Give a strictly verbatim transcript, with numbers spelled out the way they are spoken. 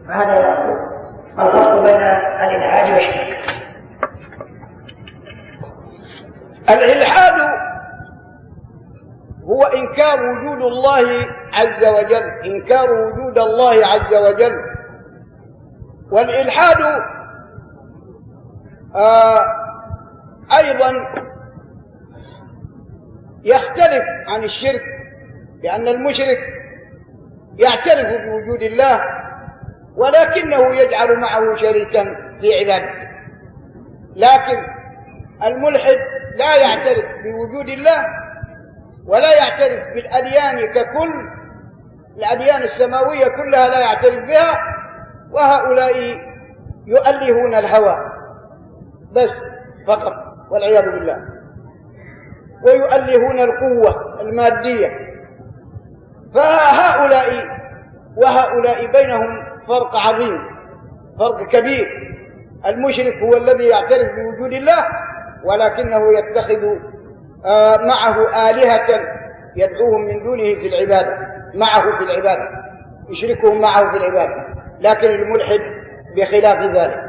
هذا الفرق بين الإلحاد والشرك. الإلحاد هو إنكار وجود الله عز وجل، إنكار وجود الله عز وجل. والإلحاد آه أيضا يختلف عن الشرك، لأن المشرك يعترف بوجود الله ولكنه يجعل معه شريكا في عبادته، لكن الملحد لا يعترف بوجود الله ولا يعترف بالأديان ككل، الأديان السماوية كلها لا يعترف بها، وهؤلاء يؤلهون الهوى بس فقط والعياذ بالله، ويؤلهون القوة المادية. فهؤلاء وهؤلاء بينهم فرق عظيم، فرق كبير. المشرك هو الذي يعترف بوجود الله ولكنه يتخذ معه آلهة يدعوهم من دونه في العبادة، معه في العبادة، يشركهم معه في العبادة. لكن الملحد بخلاف ذلك،